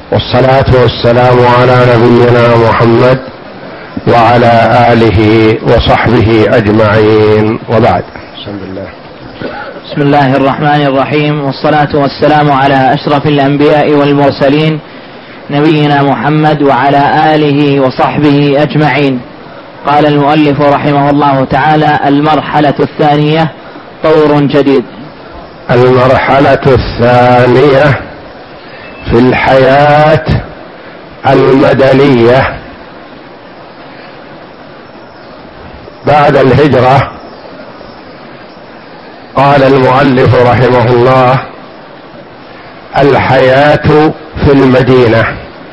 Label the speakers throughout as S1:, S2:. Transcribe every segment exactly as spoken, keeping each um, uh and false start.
S1: والصلاة والسلام على نبينا محمد وعلى آله وصحبه أجمعين، وبعد. بسم الله
S2: بسم الله الرحمن الرحيم، والصلاة والسلام على أشرف الأنبياء والمرسلين نبينا محمد وعلى آله وصحبه أجمعين. قال المؤلف رحمه الله تعالى: المرحلة الثانية طور جديد.
S1: المرحلة الثانية في الحياة المدنية بعد الهجرة. قال المؤلف رحمه الله: الحياة في المدينة.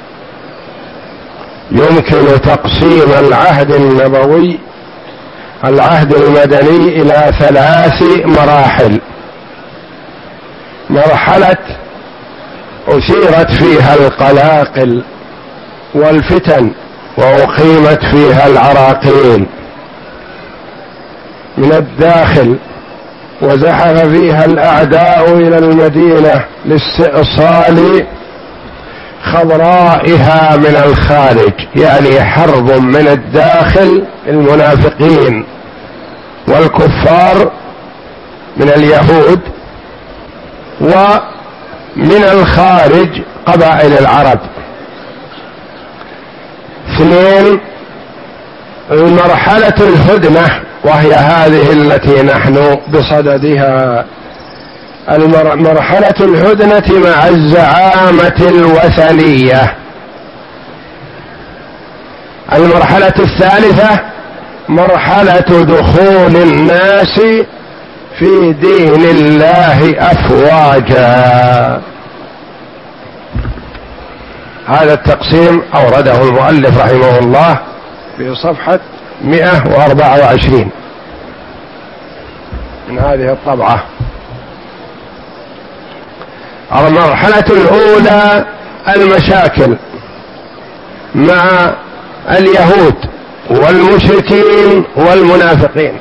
S1: يمكن تقسيم العهد النبوي العهد المدني إلى ثلاث مراحل. مرحلة أثيرت فيها القلاقل والفتن وأقيمت فيها العراقيل من الداخل، وزحف فيها الأعداء إلى المدينة لاستئصال خضرائها من الخارج، يعني حرب من الداخل المنافقين والكفار من اليهود، ومن الخارج قبائل العرب. اثنين، المرحلة الهدنة، وهي هذه التي نحن بصددها، مرحلة الهدنة مع الزعامة الوثنية. المرحلة الثالثة مرحلة دخول الناس في دين الله أفواجا. هذا التقسيم أورده المؤلف رحمه الله في صفحة مئة وأربعة وعشرين من هذه الطبعة. المرحلة الأولى المشاكل مع اليهود والمشركين والمنافقين.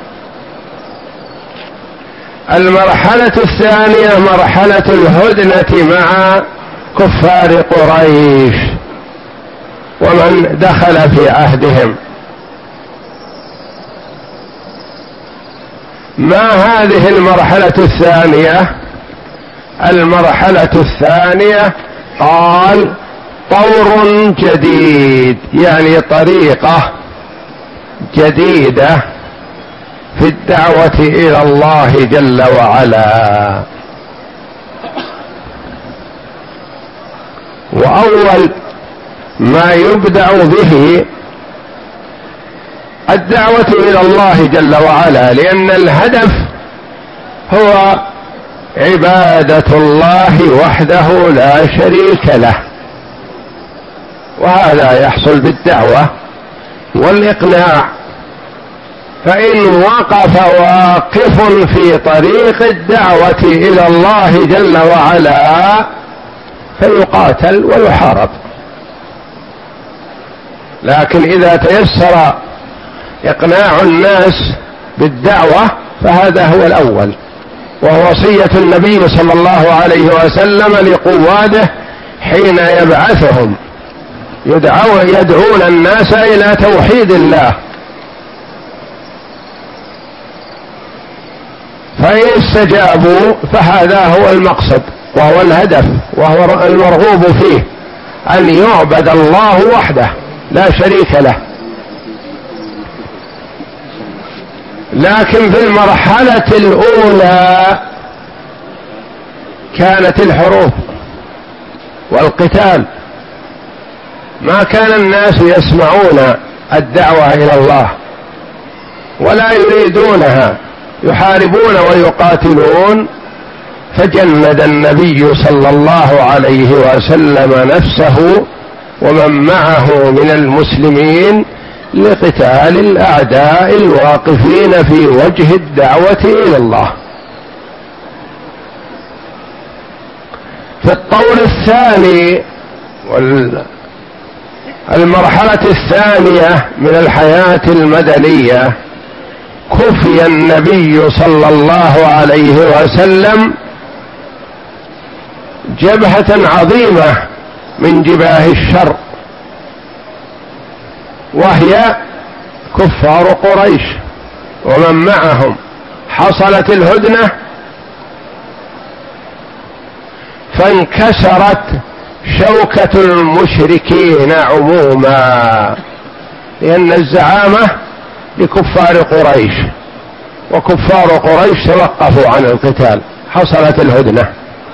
S1: المرحلة الثانية مرحلة الهدنة مع كفار قريش ومن دخل في عهدهم. ما هذه المرحلة الثانية؟ المرحلة الثانية قال طور جديد، يعني طريقة جديدة في الدعوة إلى الله جل وعلا. وأول ما يبدأ به الدعوة إلى الله جل وعلا، لأن الهدف هو عبادة الله وحده لا شريك له، وهذا يحصل بالدعوة والإقناع. فإن وقف واقف في طريق الدعوة إلى الله جل وعلا فيقاتل ويحارب. لكن إذا تيسر إقناع الناس بالدعوة فهذا هو الأول، وهو وصية النبي صلى الله عليه وسلم لقواده حين يبعثهم، يدعون الناس إلى توحيد الله. فإن استجابوا فهذا هو المقصد وهو الهدف وهو المرغوب فيه، أن يعبد الله وحده لا شريك له. لكن في المرحلة الأولى كانت الحروب والقتال، ما كان الناس يسمعون الدعوة إلى الله ولا يريدونها، يحاربون ويقاتلون. فجند النبي صلى الله عليه وسلم نفسه ومن معه من المسلمين لقتال الأعداء الواقفين في وجه الدعوة إلى الله. في الطور الثاني والمرحلة الثانية من الحياة المدنية كفي النبي صلى الله عليه وسلم جبهة عظيمة من جباه الشر، وهي كفار قريش ومن معهم. حصلت الهدنة فانكسرت شوكة المشركين عموما، لأن الزعامة لكفار قريش، وكفار قريش توقفوا عن القتال. حصلت الهدنة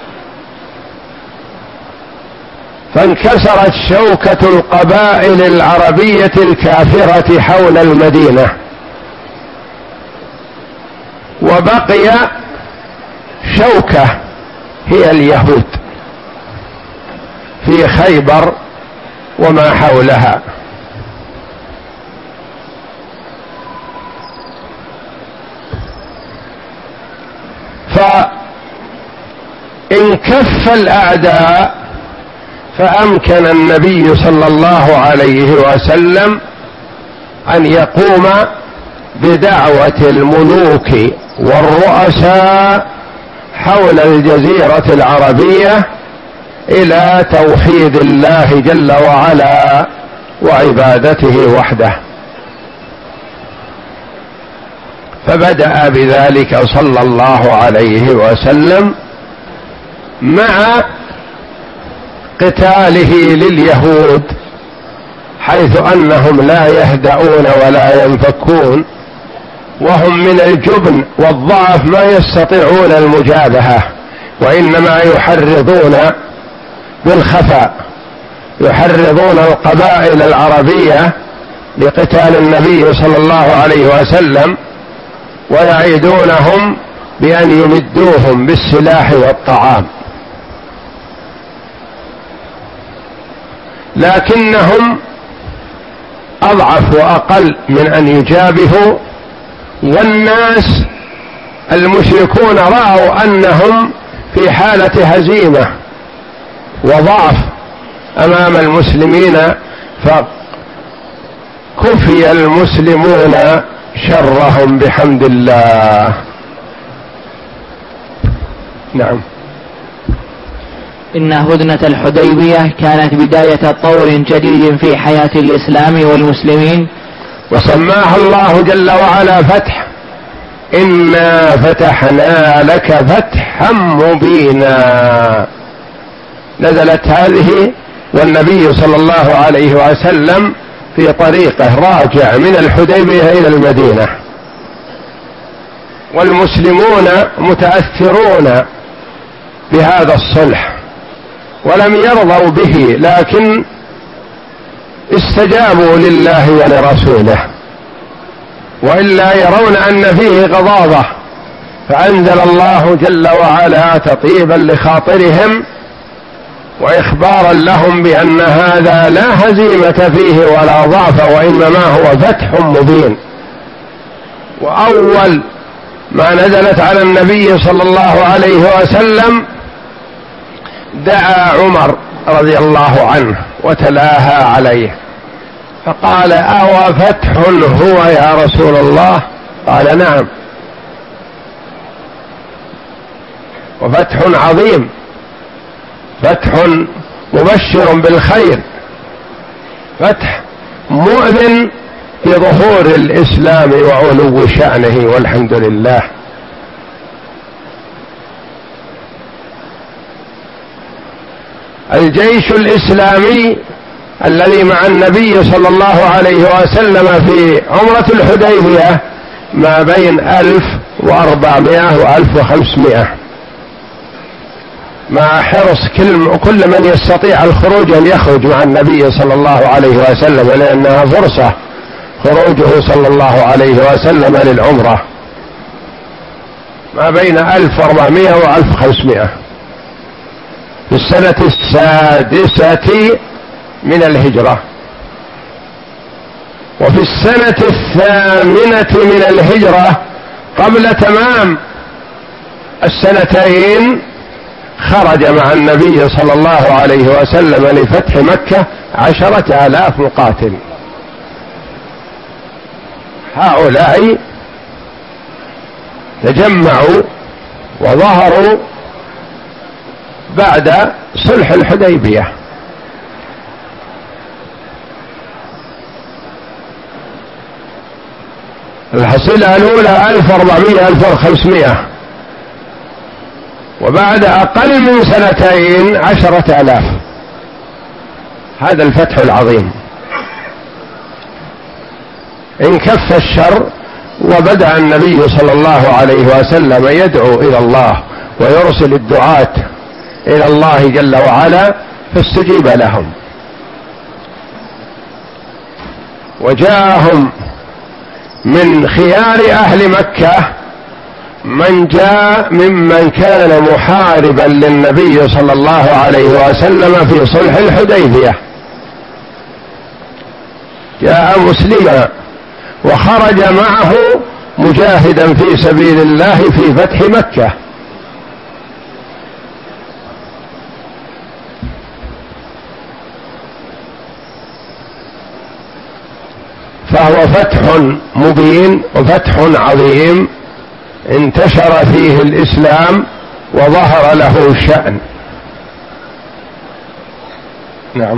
S1: فانكسرت شوكة القبائل العربية الكافرة حول المدينة، وبقي شوكة هي اليهود في خيبر وما حولها. فإن كف الأعداء فأمكن النبي صلى الله عليه وسلم أن يقوم بدعوة الملوك والرؤساء حول الجزيرة العربية إلى توحيد الله جل وعلا وعبادته وحده. فبدأ بذلك صلى الله عليه وسلم مع قتاله لليهود، حيث أنهم لا يهدؤون ولا ينفكون، وهم من الجبن والضعف ما يستطيعون المجابهة، وإنما يحرضون بالخفاء، يحرضون القبائل العربية لقتال النبي صلى الله عليه وسلم، ويعيدونهم بأن يمدوهم بالسلاح والطعام، لكنهم أضعف وأقل من أن يجابهوا. والناس المشركون رأوا أنهم في حالة هزيمة وضعف أمام المسلمين، فكفي المسلمون شرهم بحمد الله. نعم.
S2: إن هدنة الحديبية كانت بداية طور جديد في حياة الإسلام والمسلمين،
S1: وسماها الله جل وعلا فتح. إنا فتحنا لك فتحا مبينا. نزلت هذه والنبي صلى الله عليه وسلم في طريقه راجع من الحديبية إلى المدينة، والمسلمون متأثرون بهذا الصلح ولم يرضوا به، لكن استجابوا لله ولرسوله، وإلا يرون أن فيه غضاضة، فأنزل الله جل وعلا تطيبا لخاطرهم وإخبارا لهم بأن هذا لا هزيمة فيه ولا ضعف، وإنما هو فتح مبين. وأول ما نزلت على النبي صلى الله عليه وسلم دعا عمر رضي الله عنه وتلاها عليه فقال: أو فتح هو يا رسول الله؟ قال: نعم، وفتح عظيم، فتح مبشر بالخير، فتح مؤذن بظهور الإسلام وعلو شأنه، والحمد لله. الجيش الإسلامي الذي مع النبي صلى الله عليه وسلم في عمرة الحديبية ما بين ألف وأربعمائة وألف وخمسمائة، مع حرص كل, كل من يستطيع الخروج أن يخرج مع النبي صلى الله عليه وسلم، لأنها فرصة خروجه صلى الله عليه وسلم للعمرة، ما بين ألف وأربعمائة وألف وخمسمائة في السنة السادسة من الهجرة. وفي السنة الثامنة من الهجرة قبل تمام السنتين خرج مع النبي صلى الله عليه وسلم لفتح مكة عشرة آلاف مقاتل. هؤلاء تجمعوا وظهروا بعد صلح الحديبية، الحصيلة الأولى ألف وأربعمائة ألف وخمسمائة، وبعد أقل من سنتين عشرة آلاف. هذا الفتح العظيم. انكف الشر، وبدأ النبي صلى الله عليه وسلم يدعو إلى الله ويرسل الدعاة إلى الله جل وعلا، فاستجيب لهم، وجاءهم من خيار أهل مكة من جاء ممن كان محاربا للنبي صلى الله عليه وسلم في صلح الحديبية، جاء مسلما وخرج معه مجاهدا في سبيل الله في فتح مكة. فهو فتح مبين وفتح عظيم انتشر فيه الإسلام وظهر له الشأن. نعم.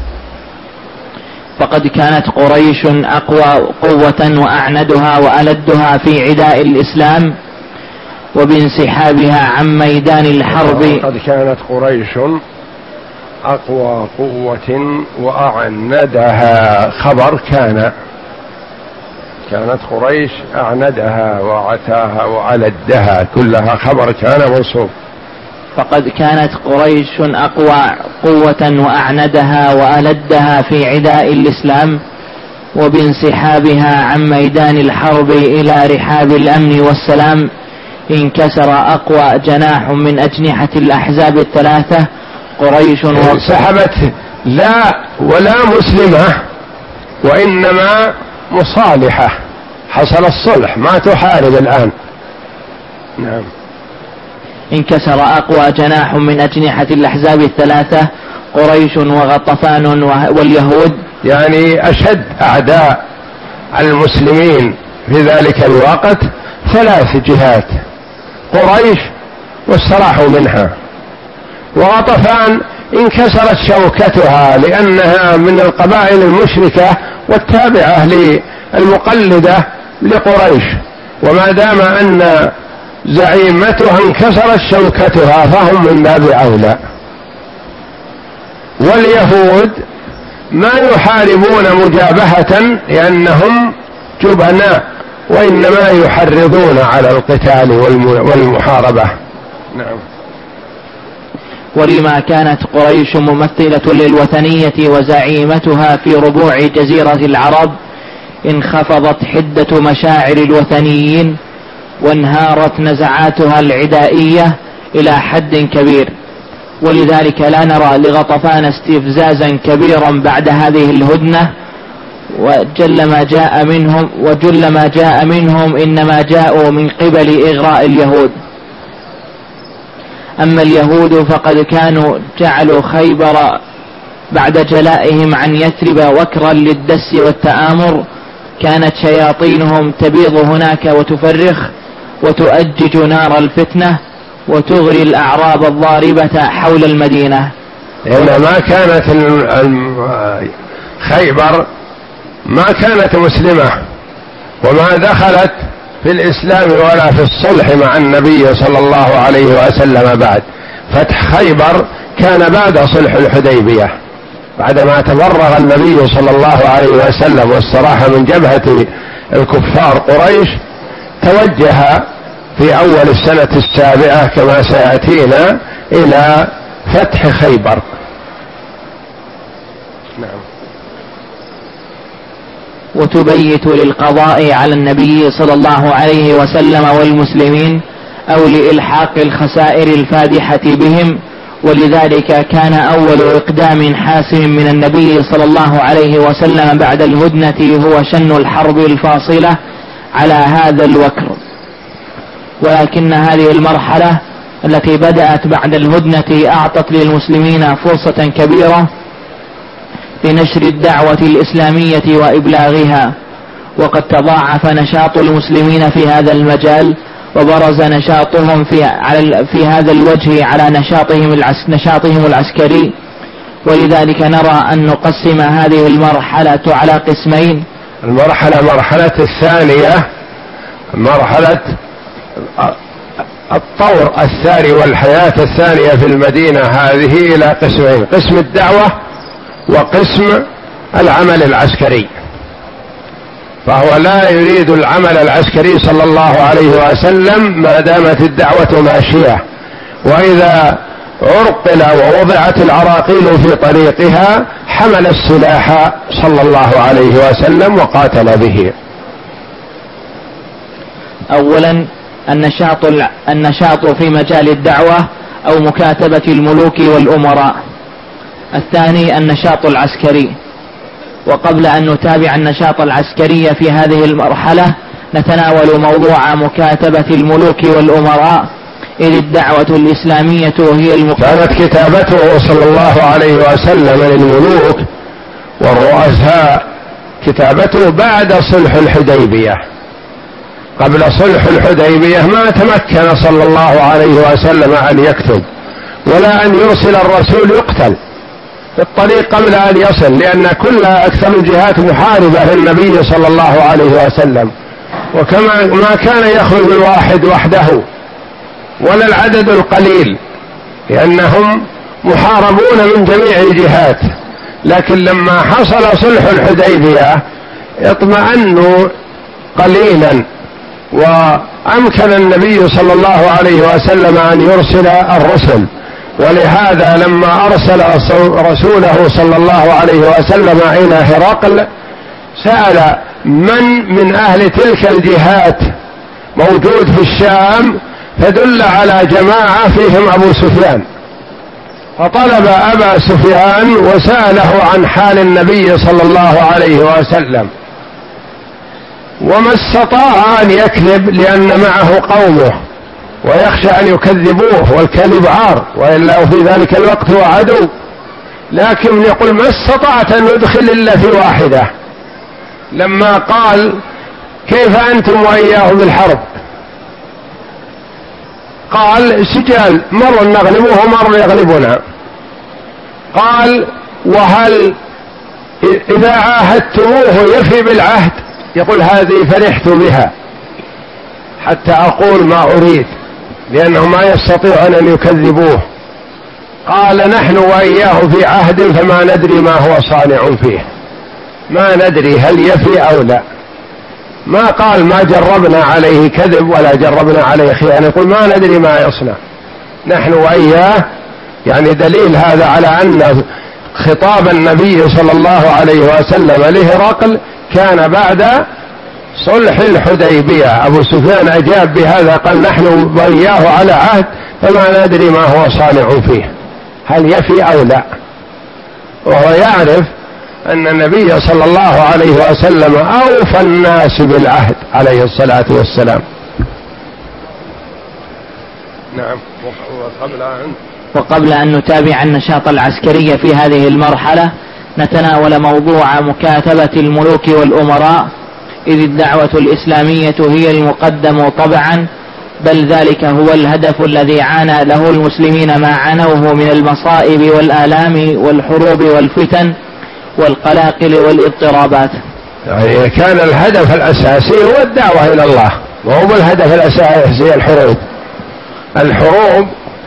S2: فقد كانت قريش أقوى قوة وأعندها وألدها في عداء الإسلام وبانسحابها عن ميدان الحرب.
S1: فقد كانت قريش أقوى قوة وأعندها، خبر كان، كانت قريش أعندها وعتاها وألدها، كلها خبر كان منصوب.
S2: فقد كانت قريش أقوى قوة وأعندها وألدها في عداء الإسلام وبانسحابها عن ميدان الحرب إلى رحاب الأمن والسلام انكسر أقوى جناح من أجنحة الأحزاب الثلاثة قريش.
S1: انسحبت لا ولا مسلمة، وإنما مصالحة، حصل الصلح، ما تحارب الآن. نعم.
S2: انكسر أقوى جناح من أجنحة الأحزاب الثلاثة قريش وغطفان واليهود،
S1: يعني أشد أعداء المسلمين في ذلك الوقت ثلاث جهات: قريش واستراحوا منها، وغطفان انكسرت شوكتها لأنها من القبائل المشركة والتابعة للمقلدة لقريش، وما دام أن زعيمتها انكسرت شوكتها فهم من باب أولى. واليهود ما يحاربون مجابهة لأنهم جبناء، وإنما يحرضون على القتال والمحاربة. نعم.
S2: ولما كانت قريش ممثلة للوثنية وزعيمتها في ربوع جزيرة العرب انخفضت حدة مشاعر الوثنيين وانهارت نزعاتها العدائية إلى حد كبير، ولذلك لا نرى لغطفان استفزازا كبيرا بعد هذه الهدنة، وجل ما جاء منهم وجل ما جاء منهم إنما جاءوا من قبل إغراء اليهود. أما اليهود فقد كانوا جعلوا خيبر بعد جلائهم عن يثرب وكرا للدس والتآمر، كانت شياطينهم تبيض هناك وتفرخ وتؤجج نار الفتنة وتغري الأعراب الضاربة حول المدينة.
S1: لأن ما كانت خيبر ما كانت مسلمة وما دخلت في الإسلام ولا في الصلح مع النبي صلى الله عليه وسلم بعد. فتح خيبر كان بعد صلح الحديبية، بعدما تفرغ النبي صلى الله عليه وسلم واستراح من جبهة الكفار قريش، توجه في أول السنة السابعة كما سيأتينا إلى فتح خيبر. نعم.
S2: وتبيت للقضاء على النبي صلى الله عليه وسلم والمسلمين أو لإلحاق الخسائر الفادحة بهم، ولذلك كان أول إقدام حاسم من النبي صلى الله عليه وسلم بعد الهدنة هو شن الحرب الفاصلة على هذا الوكر. ولكن هذه المرحلة التي بدأت بعد الهدنة أعطت للمسلمين فرصة كبيرة لنشر الدعوة الإسلامية وإبلاغها، وقد تضاعف نشاط المسلمين في هذا المجال وبرز نشاطهم في, على في هذا الوجه على نشاطهم, العس نشاطهم العسكري. ولذلك نرى أن نقسم هذه المرحلة على قسمين.
S1: المرحلة مرحلة الثانية مرحلة الطور الثاني والحياة الثانية في المدينة هذه إلى قسمين: قسم الدعوة وقسم العمل العسكري. فهو لا يريد العمل العسكري صلى الله عليه وسلم ما دامت الدعوة ماشية، وإذا عرقل ووضعت العراقيل في طريقها حمل السلاح صلى الله عليه وسلم وقاتل به.
S2: أولا النشاط النشاط في مجال الدعوة أو مكاتبة الملوك والأمراء. الثاني النشاط العسكري. وقبل أن نتابع النشاط العسكري في هذه المرحلة نتناول موضوع مكاتبة الملوك والأمراء، إذ الدعوة الإسلامية هي المكاتبة.
S1: كانت كتابته صلى الله عليه وسلم للملوك والرؤساء كتابته بعد صلح الحديبية. قبل صلح الحديبية ما تمكن صلى الله عليه وسلم أن يكتب ولا أن يرسل الرسول يقتل في الطريق قبل أن يصل، لأن كل أكثر الجهات محاربة للنبي صلى الله عليه وسلم، وكما ما كان يخرج الواحد وحده ولا العدد القليل، لأنهم محاربون من جميع الجهات. لكن لما حصل صلح الحديبية اطمأنوا قليلا، وأمكن النبي صلى الله عليه وسلم أن يرسل الرسل. ولهذا لما أرسل رسوله صلى الله عليه وسلم إلى هرقل سأل من من أهل تلك الجهات موجود في الشام، فدل على جماعة فيهم أبو سفيان، فطلب أبا سفيان وسأله عن حال النبي صلى الله عليه وسلم، وما استطاع أن يكذب لأن معه قومه ويخشى أن يكذبوه، والكذب عار، وإلا في ذلك الوقت هو عدو. لكن يقول ما استطعت أن ندخل إلا في واحدة. لما قال كيف أنتم وإياه بالحرب؟ قال سجال، مر نغلبه مر يغلبنا. قال وهل إذا عاهدتموه يفي بالعهد؟ يقول هذه فرحت بها حتى أقول ما أريد، لأنهم ما يستطيعون أن يكذبوه. قال نحن وإياه في عهد فما ندري ما هو صانع فيه، ما ندري هل يفي أو لا. ما قال ما جربنا عليه كذب ولا جربنا عليه خيانة، يقول ما ندري ما يصنع نحن وإياه. يعني دليل هذا على أن خطاب النبي صلى الله عليه وسلم لهرقل كان بعد صلح الحديبية. أبو سفيان أجاب بهذا، قال نحن وإياه على عهد فما ندري ما هو صانع فيه، هل يفي أو لا. وهو يعرف أن النبي صلى الله عليه وسلم أوفى الناس بالعهد عليه الصلاة والسلام. نعم. وقبل أن
S2: وقبل أن نتابع النشاط العسكري في هذه المرحلة نتناول موضوع مكاتبة الملوك والأمراء، إذ الدعوة الإسلامية هي المقدم طبعا، بل ذلك هو الهدف الذي عانى له المسلمين ما عانوه من المصائب والآلام والحروب والفتن والقلاقل والاضطرابات.
S1: يعني كان الهدف الأساسي هو الدعوة إلى الله، وهو الهدف الأساسي الحروب. الحروب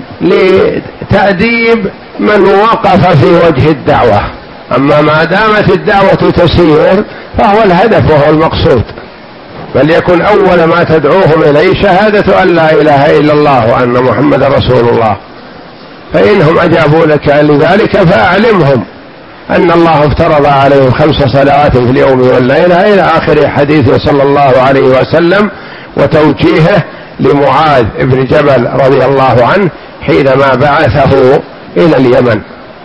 S1: لتأديب من وقف في وجه الدعوة، أما ما دامت الدعوة تسير فهو الهدف وهو المقصود. بل يكن أول ما تدعوهم إليه شهادة أن لا إله إلا الله وأن محمد رسول الله. فإنهم أجابوا لك لذلك فأعلمهم أن الله افترض عليهم خمس صلوات في اليوم والليلة إلى آخر حديثه صلى الله عليه وسلم، وتوجيهه لمعاذ بن جبل رضي الله عنه حينما بعثه إلى اليمن.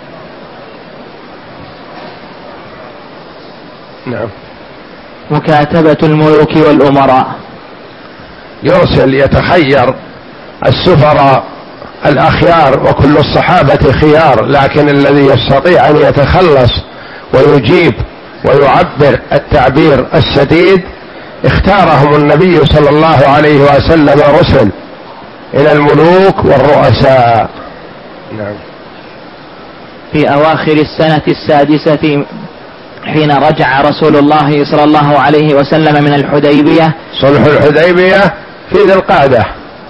S1: نعم.
S2: مكاتبة الملوك والأمراء.
S1: يرسل يتخير السفراء الأخيار، وكل الصحابة خيار، لكن الذي يستطيع أن يتخلص ويجيب ويعبر التعبير السديد اختارهم النبي صلى الله عليه وسلم رسل إلى الملوك والرؤساء. نعم.
S2: في أواخر السنة السادسة حين رجع رسول الله صلى الله عليه وسلم من الحديبية
S1: صلح الحديبية في ذي القعدة،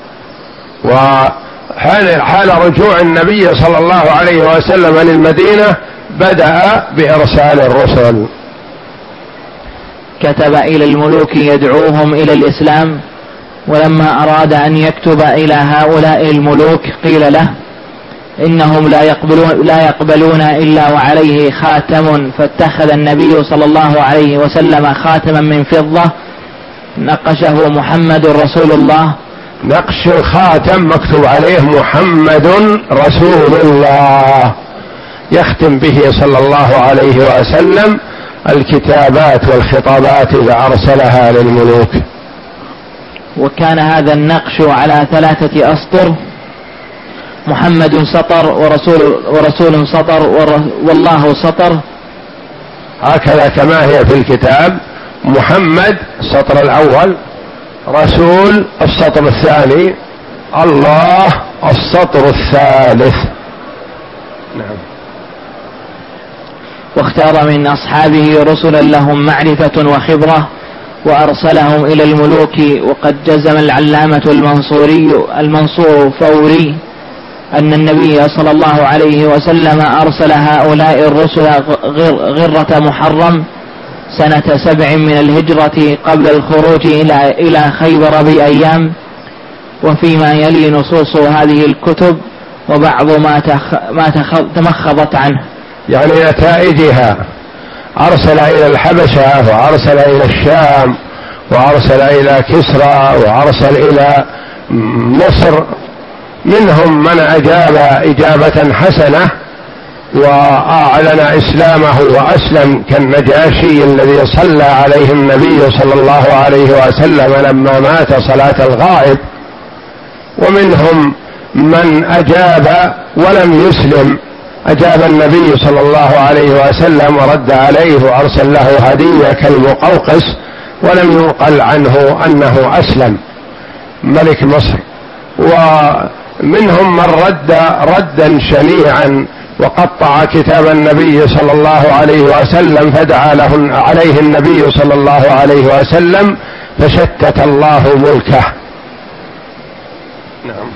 S1: وحال حال رجوع النبي صلى الله عليه وسلم للمدينة بدأ بإرسال الرسل.
S2: كتب إلى الملوك يدعوهم إلى الإسلام، ولما أراد أن يكتب إلى هؤلاء الملوك قيل له إنهم لا يقبلون, لا يقبلون إلا وعليه خاتم، فاتخذ النبي صلى الله عليه وسلم خاتما من فضة نقشه محمد رسول الله.
S1: نقش الخاتم مكتوب عليه محمد رسول الله، يختم به صلى الله عليه وسلم الكتابات والخطابات إذا أرسلها للملوك.
S2: وكان هذا النقش على ثلاثة أسطر، محمد سطر ورسول, ورسول سطر والله سطر،
S1: هكذا كما هي في الكتاب، محمد السطر الأول، رسول السطر الثاني، الله السطر الثالث. نعم.
S2: واختار من أصحابه رسلا لهم معرفة وخبرة وأرسلهم إلى الملوك. وقد جزم العلامة المنصوري المنصور فوري أن النبي صلى الله عليه وسلم أرسل هؤلاء الرسل غرة محرم سنة سبع من الهجرة قبل الخروج إلى إلى خيبر بأيام. وفيما يلي نصوص هذه الكتب وبعض ما ما تمخضت عنه،
S1: يعني نتائجها. أرسل إلى الحبشة، وأرسل إلى الشام، وأرسل إلى كسرى، وأرسل إلى مصر. منهم من أجاب إجابة حسنة وأعلن إسلامه وأسلم، كالنجاشي الذي صلى عليه النبي صلى الله عليه وسلم لما مات صلاة الغائب. ومنهم من أجاب ولم يسلم، أجاب النبي صلى الله عليه وسلم ورد عليه وأرسل له هدية كالمقوقس، ولم ينقل عنه أنه أسلم ملك مصر. ومنهم من رد ردا شنيعا وقطع كتاب النبي صلى الله عليه وسلم، فدعا له عليه النبي صلى الله عليه وسلم فشتت الله ملكه. نعم.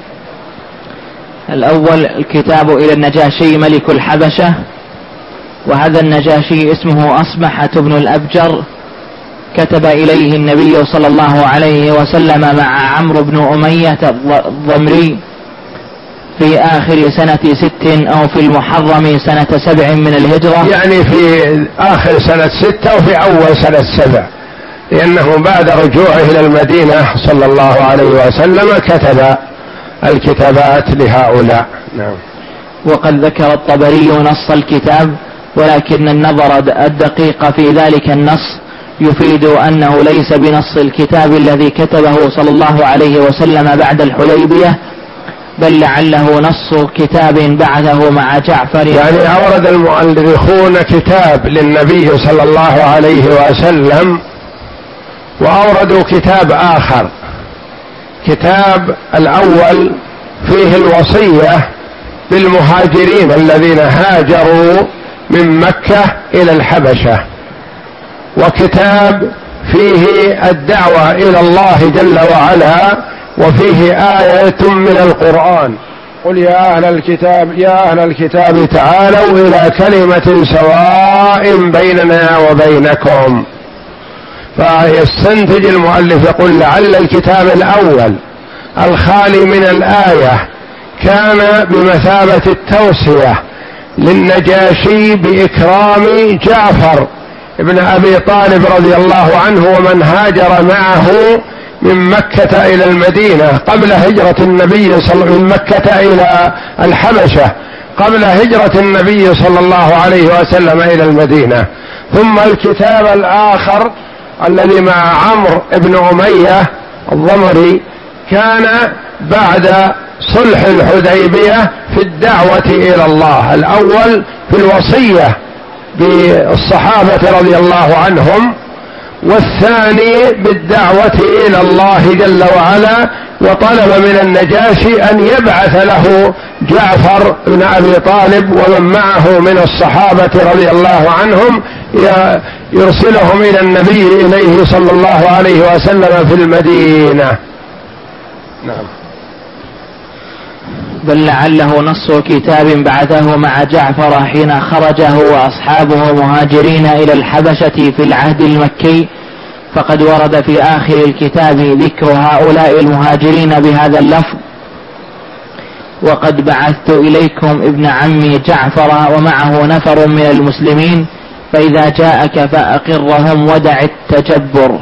S2: الأول الكتاب إلى النجاشي ملك الحبشة، وهذا النجاشي اسمه أصبحة بن الأبجر. كتب إليه النبي صلى الله عليه وسلم مع عمرو بن أمية الضمري في آخر سنة ست أو في المحرم سنة سبع من الهجرة،
S1: يعني في آخر سنة ستة وفي أول سنة سبع، لأنه بعد رجوعه إلى المدينة صلى الله عليه وسلم كتب الكتابات لهؤلاء. نعم.
S2: وقد ذكر الطبري نص الكتاب، ولكن النظر الدقيق في ذلك النص يفيد أنه ليس بنص الكتاب الذي كتبه صلى الله عليه وسلم بعد الحديبية، بل لعله نص كتاب بعده مع جعفر.
S1: يعني أورد المؤرخون كتاب للنبي صلى الله عليه وسلم، وأوردوا كتاب آخر. كتاب الأول فيه الوصية بالمهاجرين الذين هاجروا من مكة إلى الحبشة، وكتاب فيه الدعوة إلى الله جل وعلا، وفيه آية من القرآن: قل يا أهل الكتاب يا أهل الكتاب تعالوا إلى كلمة سواء بيننا وبينكم. فيستنتج المؤلف يقول لعل الكتاب الأول الخالي من الآية كان بمثابة التوصية للنجاشي بإكرام جعفر ابن أبي طالب رضي الله عنه ومن هاجر معه من مكة إلى المدينة قبل هجرة النبي صلى الله عليه وسلم، من مكة إلى الحبشة قبل هجرة النبي صلى الله عليه وسلم إلى المدينة. ثم الكتاب الآخر الذي مع عمرو بن أمية الضمري كان بعد صلح الحديبية في الدعوة إلى الله. الأول في الوصية بالصحابة رضي الله عنهم، والثاني بالدعوة إلى الله جل وعلا، وطلب من النجاشي أن يبعث له جعفر بن أبي طالب ومن معه من الصحابة رضي الله عنهم يرسلهم إلى النبي إليه صلى الله عليه وسلم في المدينة. نعم.
S2: بل لعله نص كتاب بعثه مع جعفر حين خرجه وأصحابه مهاجرين إلى الحبشة في العهد المكي، فقد ورد في آخر الكتاب ذكر هؤلاء المهاجرين بهذا اللفظ: وقد بعثت إليكم ابن عمي جعفر ومعه نفر من المسلمين فإذا جاءك فأقرهم ودع التجبر.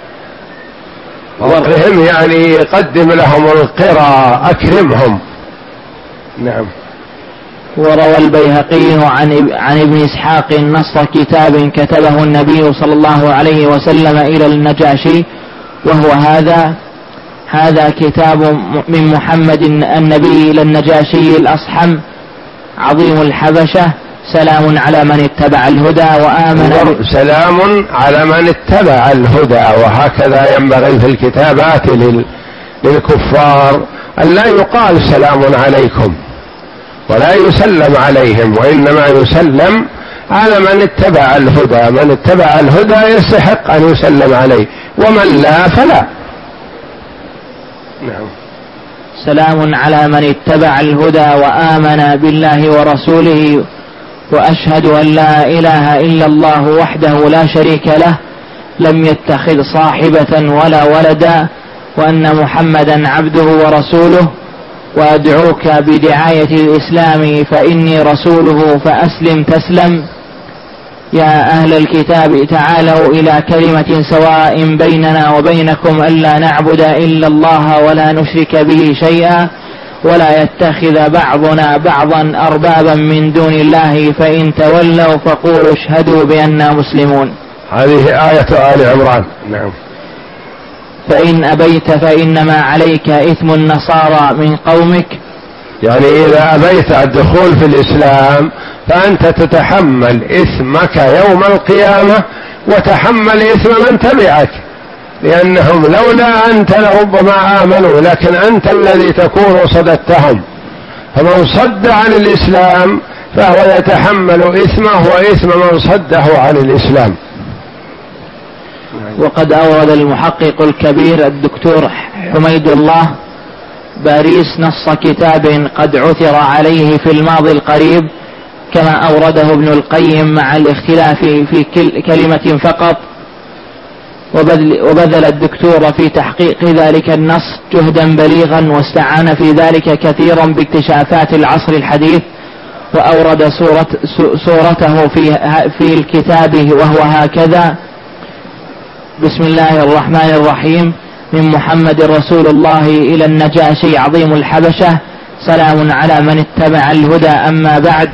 S1: وقرهم يعني قدم لهم القرى، أكرمهم. نعم.
S2: وروى البيهقي عن عن ابن إسحاق نص كتاب كتبه النبي صلى الله عليه وسلم إلى النجاشي، وهو هذا هذا كتاب من محمد النبي إلى النجاشي الأصحم عظيم الحبشة، سلام على من اتبع الهدى وآمن.
S1: سلام على من اتبع الهدى. وهكذا ينبغي في الكتابات للكفار أن لا يقال سلام عليكم ولا يسلم عليهم، وإنما يسلم على من اتبع الهدى. من اتبع الهدى يستحق أن يسلم عليه، ومن لا فلا. نعم.
S2: سلام على من اتبع الهدى وآمن بالله ورسوله، وأشهد أن لا إله إلا الله وحده لا شريك له لم يتخذ صاحبة ولا ولدا، وأن محمدا عبده ورسوله، وأدعوك بدعاية الإسلام فإني رسوله فأسلم تسلم. يا أهل الكتاب تعالوا إلى كلمة سواء بيننا وبينكم ألا نعبد إلا الله ولا نشرك به شيئا ولا يتخذ بعضنا بعضا أربابا من دون الله فإن تولوا فقولوا اشهدوا بأننا مسلمون.
S1: هذه آية آل عمران. نعم.
S2: فإن أبيت فإنما عليك إثم النصارى من قومك،
S1: يعني إذا أبيت الدخول في الإسلام فأنت تتحمل إثمك يوم القيامة وتحمل إثم من تبعك، لأنهم لولا أنت لربما آمنوا، لكن أنت الذي تكون صددتهم. فمن صد عن الإسلام فهو يتحمل إثمه وإثم من صده عن الإسلام.
S2: وقد أورد المحقق الكبير الدكتور حميد الله باريس نص كتاب قد عثر عليه في الماضي القريب كما أورده ابن القيم مع الاختلاف في كلمة فقط، وبذل, وبذل الدكتور في تحقيق ذلك النص جهدا بليغا، واستعان في ذلك كثيرا باكتشافات العصر الحديث، وأورد صورة صورته في, في الكتاب وهو هكذا: بسم الله الرحمن الرحيم، من محمد رسول الله إلى النجاشي عظيم الحبشة، سلام على من اتبع الهدى، أما بعد،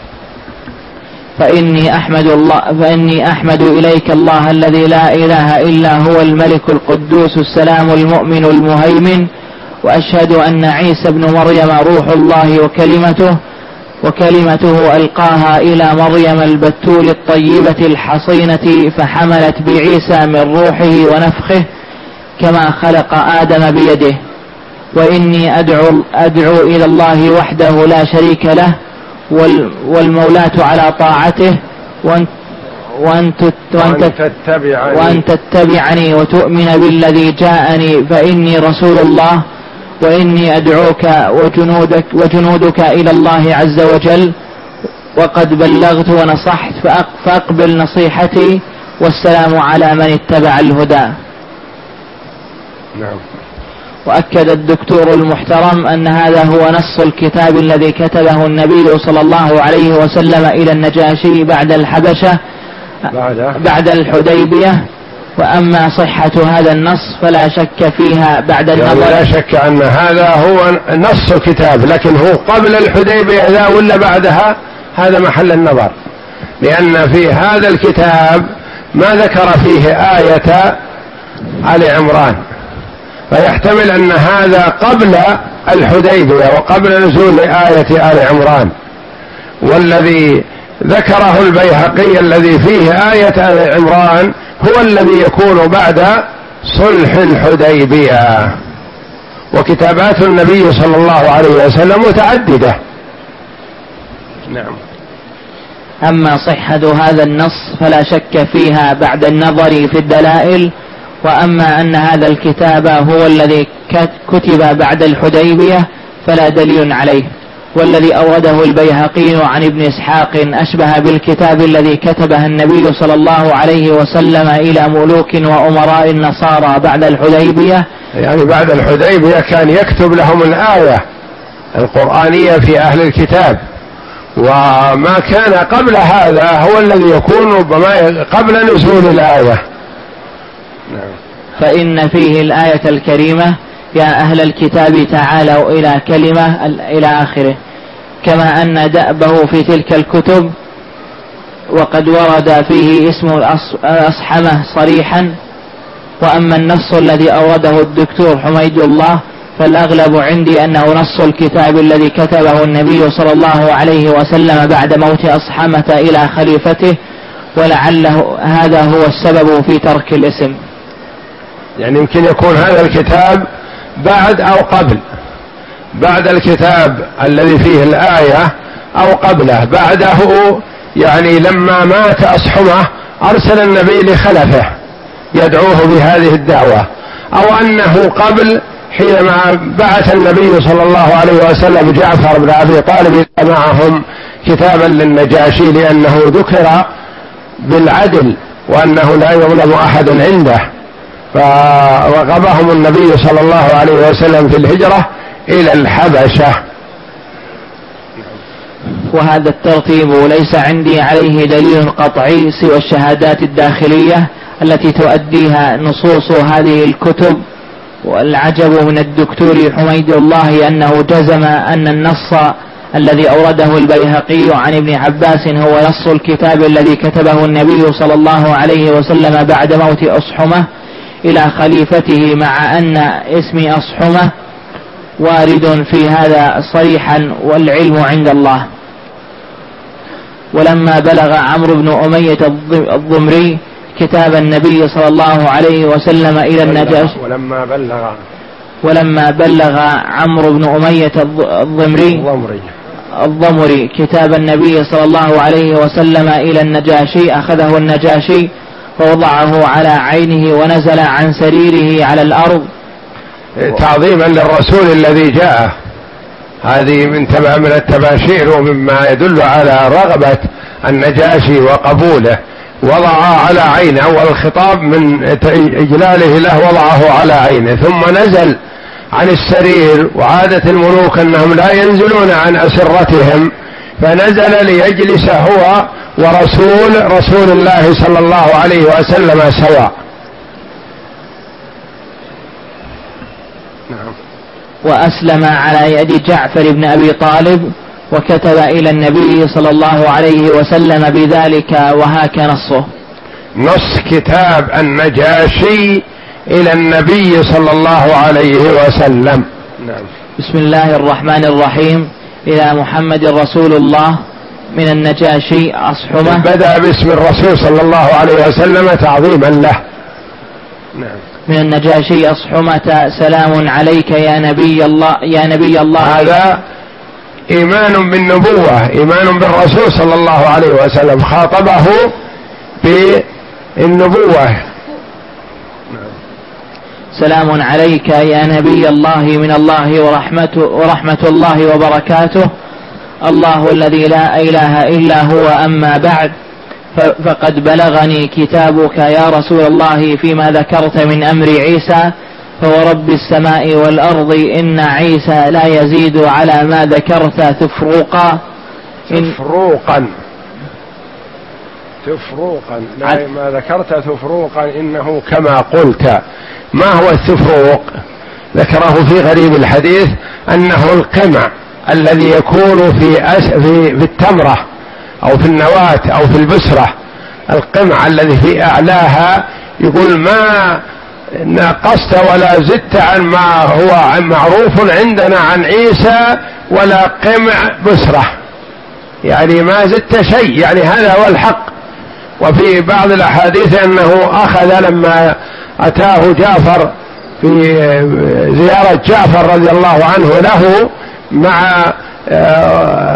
S2: فإني أحمد الله فإني أحمد إليك الله الذي لا إله إلا هو الملك القدوس السلام المؤمن المهيمن، وأشهد أن عيسى ابن مريم روح الله وكلمته وكلمته ألقاها إلى مريم البتول الطيبة الحصينة فحملت بعيسى من روحه ونفخه كما خلق آدم بيده، وإني أدعو, أدعو إلى الله وحده لا شريك له والمولاة على طاعته، وأن, وأن, وأن, تتبعني, وأن تتبعني وتؤمن بالذي جاءني فإني رسول الله، وإني أدعوك وجنودك, وجنودك إلى الله عز وجل، وقد بلغت ونصحت فأقبل نصيحتي، والسلام على من اتبع الهدى.
S1: نعم.
S2: وأكد الدكتور المحترم أن هذا هو نص الكتاب الذي كتبه النبي صلى الله عليه وسلم إلى النجاشي بعد الحبشة بعد الحديبية، وأما صحة هذا النص فلا شك فيها بعد النظر.
S1: يعني لا شك أن هذا هو نص الكتاب، لكن هو قبل الحديبية ذا ولا بعدها هذا محل النظر، لأن في هذا الكتاب ما ذكر فيه آية آل عمران، فيحتمل أن هذا قبل الحديبية وقبل نزول آية آل عمران، والذي ذكره البيهقي الذي فيه آية آل عمران هو الذي يكون بعد صلح الحديبية. وكتابات النبي صلى الله عليه وسلم متعددة. نعم.
S2: أما صحة هذا النص فلا شك فيها بعد النظر في الدلائل، وأما أن هذا الكتاب هو الذي كتب بعد الحديبية فلا دليل عليه، والذي أورده البيهقي عن ابن إسحاق أشبه بالكتاب الذي كتبه النبي صلى الله عليه وسلم إلى ملوك وأمراء النصارى بعد الحديبية.
S1: يعني بعد الحديبية كان يكتب لهم الآية القرآنية في أهل الكتاب، وما كان قبل هذا هو الذي يكون قبل نزول الآية.
S2: فإن فيه الآية الكريمة يا أهل الكتاب تعالوا إلى كلمة إلى آخره، كما أن دأبه في تلك الكتب وقد ورد فيه اسم الأصحمة صريحا. وأما النص الذي أورده الدكتور حميد الله فالأغلب عندي أنه نص الكتاب الذي كتبه النبي صلى الله عليه وسلم بعد موت أصحمة إلى خليفته، ولعله هذا هو السبب في ترك الاسم.
S1: يعني يمكن يكون هذا الكتاب بعد أو قبل، بعد الكتاب الذي فيه الآية أو قبله. بعده يعني لما مات أصحمة أرسل النبي لخلفه يدعوه بهذه الدعوة، أو أنه قبل حينما بعث النبي صلى الله عليه وسلم جعفر بن أبي طالب معهم كتابا للنجاشي لأنه ذكر بالعدل وأنه لا يظلم أحد عنده، فرغبهم النبي صلى الله عليه وسلم في الهجرة إلى الحبشة.
S2: وهذا الترتيب ليس عندي عليه دليل قطعي سوى الشهادات الداخلية التي تؤديها نصوص هذه الكتب. والعجب من الدكتور حميد الله أنه جزم أن النص الذي أورده البيهقي عن ابن عباس هو نص الكتاب الذي كتبه النبي صلى الله عليه وسلم بعد موت أصحمة إلى خليفته، مع أن اسم أصحمة وارد في هذا صريحا والعلم عند الله. ولما بلغ عمرو بن أمية الضمري كتاب النبي صلى الله عليه وسلم إلى النجاشي
S1: ولما بلغ
S2: ولما بلغ عمرو بن أمية الضمري الضمري كتاب النبي صلى الله عليه وسلم إلى النجاشي أخذه النجاشي فوضعه على عينه ونزل عن سريره على الأرض
S1: تعظيما للرسول الذي جاء. هذه من تبع من التباشير ومما يدل على رغبة النجاشي وقبوله. وضع على عينه، والخطاب من إجلاله له وضعه على عينه، ثم نزل عن السرير. وعادة الملوك أنهم لا ينزلون عن أسرتهم، فنزل ليجلس هو ورسول رسول الله صلى الله عليه وسلم سواء.
S2: نعم. وأسلم على يد جعفر بن أبي طالب وكتب إلى النبي صلى الله عليه وسلم بذلك، وهاك نصه.
S1: نص كتاب النجاشي إلى النبي صلى الله عليه وسلم.
S2: نعم. بسم الله الرحمن الرحيم. إلى محمد رسول الله من النجاشي أصحمة.
S1: بدأ باسم الرسول صلى الله عليه وسلم تعظيما له.
S2: نعم. من النجاشي أصحمة سلام عليك يا نبي الله يا نبي الله.
S1: هذا إيمان بالنبوة، إيمان بالرسول صلى الله عليه وسلم، خاطبه بالنبوة.
S2: سلام عليك يا نبي الله من الله ورحمته ورحمة الله وبركاته، الله الذي لا إله إلا هو. أما بعد، فقد بلغني كتابك يا رسول الله فيما ذكرت من أمر عيسى، فورب السماء والأرض إن عيسى لا يزيد على ما ذكرت تفروقا.
S1: تفروقا تفروقا لا ما ذكرت تفروقا إنه كما قلت. ما هو التفروق؟ ذكره في غريب الحديث أنه القمع الذي يكون في في التمرة أو في النواة أو في البسرة، القمع الذي في أعلاها، يقول ما نقصت ولا زدت عن ما هو معروف عندنا عن عيسى ولا قمع بسرة، يعني ما زدت شيء، يعني هذا هو الحق. وفي بعض الأحاديث أنه أخذ لما أتاه جعفر في زيارة جعفر رضي الله عنه له مع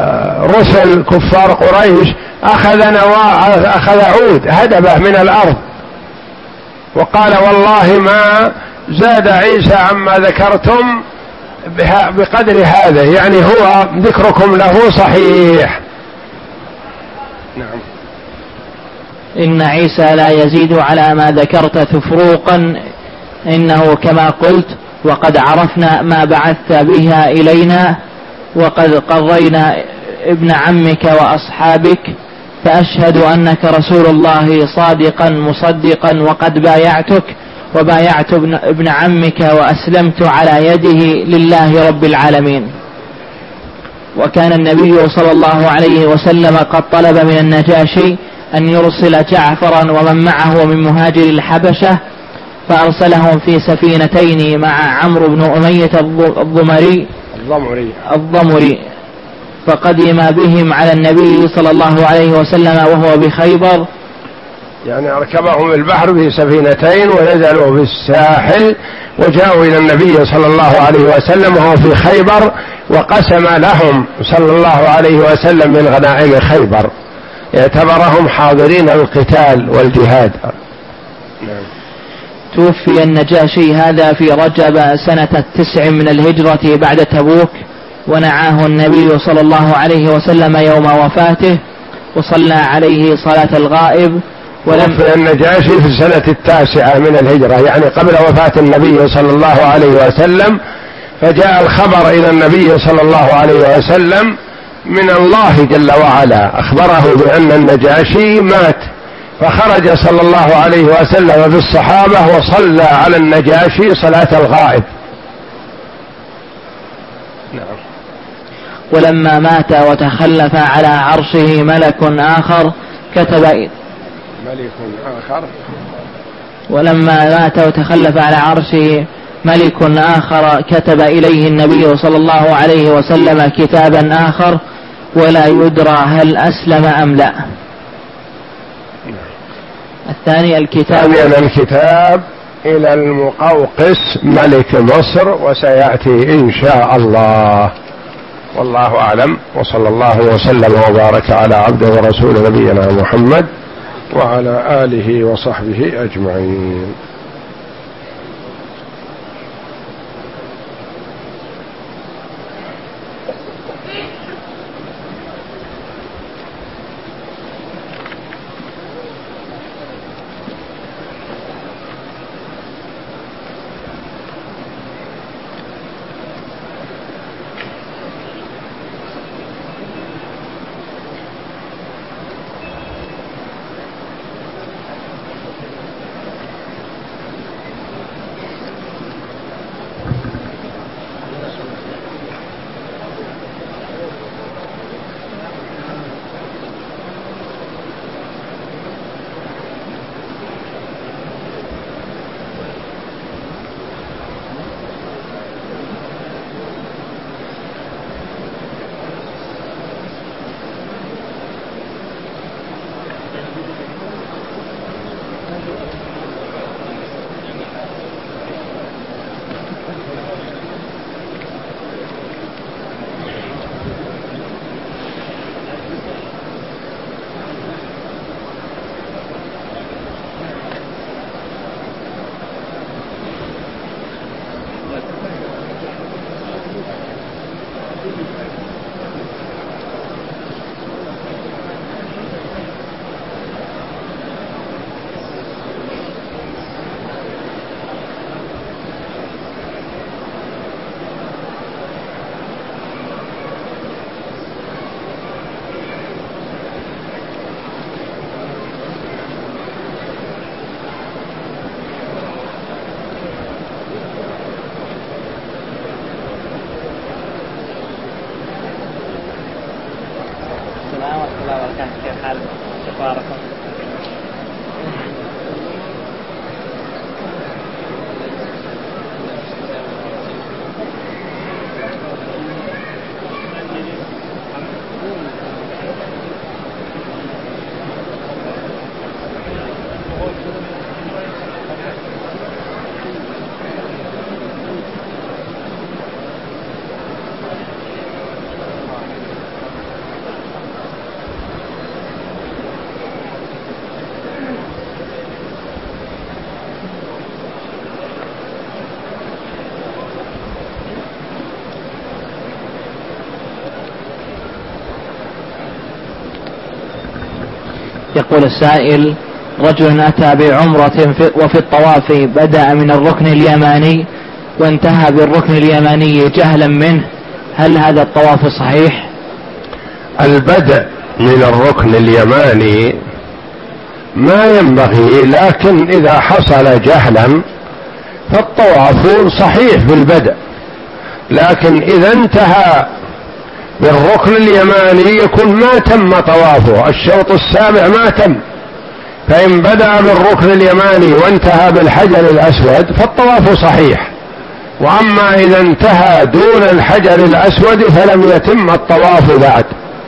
S1: رسل كفار قريش أخذ نوا أخذ عود هدبه من الأرض وقال والله ما زاد عيسى عما ذكرتم بقدر هذا، يعني هو ذكركم له صحيح. نعم.
S2: إن عيسى لا يزيد على ما ذكرت تفروقا، إنه كما قلت وقد عرفنا ما بعثت بها إلينا، وقد قضينا ابن عمك وأصحابك، فأشهد أنك رسول الله صادقا مصدقا، وقد بايعتك وبايعت ابن, ابن عمك وأسلمت على يده لله رب العالمين. وكان النبي صلى الله عليه وسلم قد طلب من النجاشي أن يرسل جعفرا ومن معه من مهاجر الحبشة، فأرسلهم في سفينتين مع عمرو بن أمية الضمري
S1: الضمري,
S2: الضمري فقدم بهم على النبي صلى الله عليه وسلم وهو بخيبر،
S1: يعني أركبهم البحر في سفينتين ونزلوا في الساحل وجاءوا إلى النبي صلى الله عليه وسلم وهو في خيبر، وقسم لهم صلى الله عليه وسلم من غنائم خيبر، اعتبرهم حاضرين القتال والجهاد.
S2: نعم. توفي النجاشي هذا في رجب سنة التسع من الهجرة بعد تبوك، ونعاه النبي صلى الله عليه وسلم يوم وفاته وصلى عليه صلاة الغائب.
S1: ولم النجاشي في السنة التاسعة من الهجرة، يعني قبل وفاة النبي صلى الله عليه وسلم، فجاء الخبر إلى النبي صلى الله عليه وسلم من الله جل وعلا، أخبره بأن النجاشي مات، فخرج صلى الله عليه وسلم بالصحابة وصلى على النجاشي صلاة الغائب.
S2: نعم. ولما مات وتخلف على عرشه ملك آخر كتب
S1: ملك آخر
S2: ولما مات وتخلف على عرشه ملك آخر كتب إليه النبي صلى الله عليه وسلم كتابا آخر، ولا يدرى هل أسلم أم لا. الثاني الكتاب
S1: الكتاب إلى المقوقس ملك مصر، وسيأتي إن شاء الله. والله أعلم، وصلى الله وسلم وبارك على عبده ورسول نبينا محمد وعلى آله وصحبه أجمعين.
S2: يقول السائل: رجل أتى بعمرة وفي الطواف بدأ من الركن اليماني وانتهى بالركن اليماني جهلا منه، هل هذا الطواف صحيح؟
S1: البدء من الركن اليماني ما ينبغي، لكن إذا حصل جهلا فالطواف صحيح بالبدء، لكن إذا انتهى بالركن اليماني يكون ما تم طوافه، الشوط السابع ما تم، فإن بدأ بالركن اليماني وانتهى بالحجر الأسود فالطواف صحيح، وأما إذا انتهى دون الحجر الأسود فلم يتم الطواف بعد.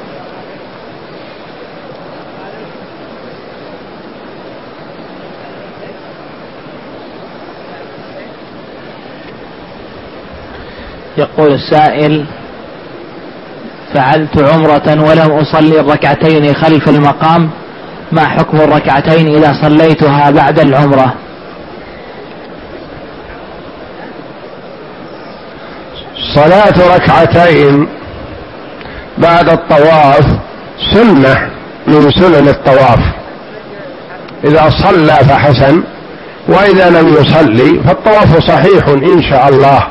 S2: يقول السائل: فعلت عمرة ولم أصلي الركعتين خلف المقام، ما حكم الركعتين إذا صليتها بعد العمرة؟
S1: صلاة ركعتين بعد الطواف سنة من سنن الطواف، إذا صلى فحسن، وإذا لم يصلي فالطواف صحيح إن شاء الله.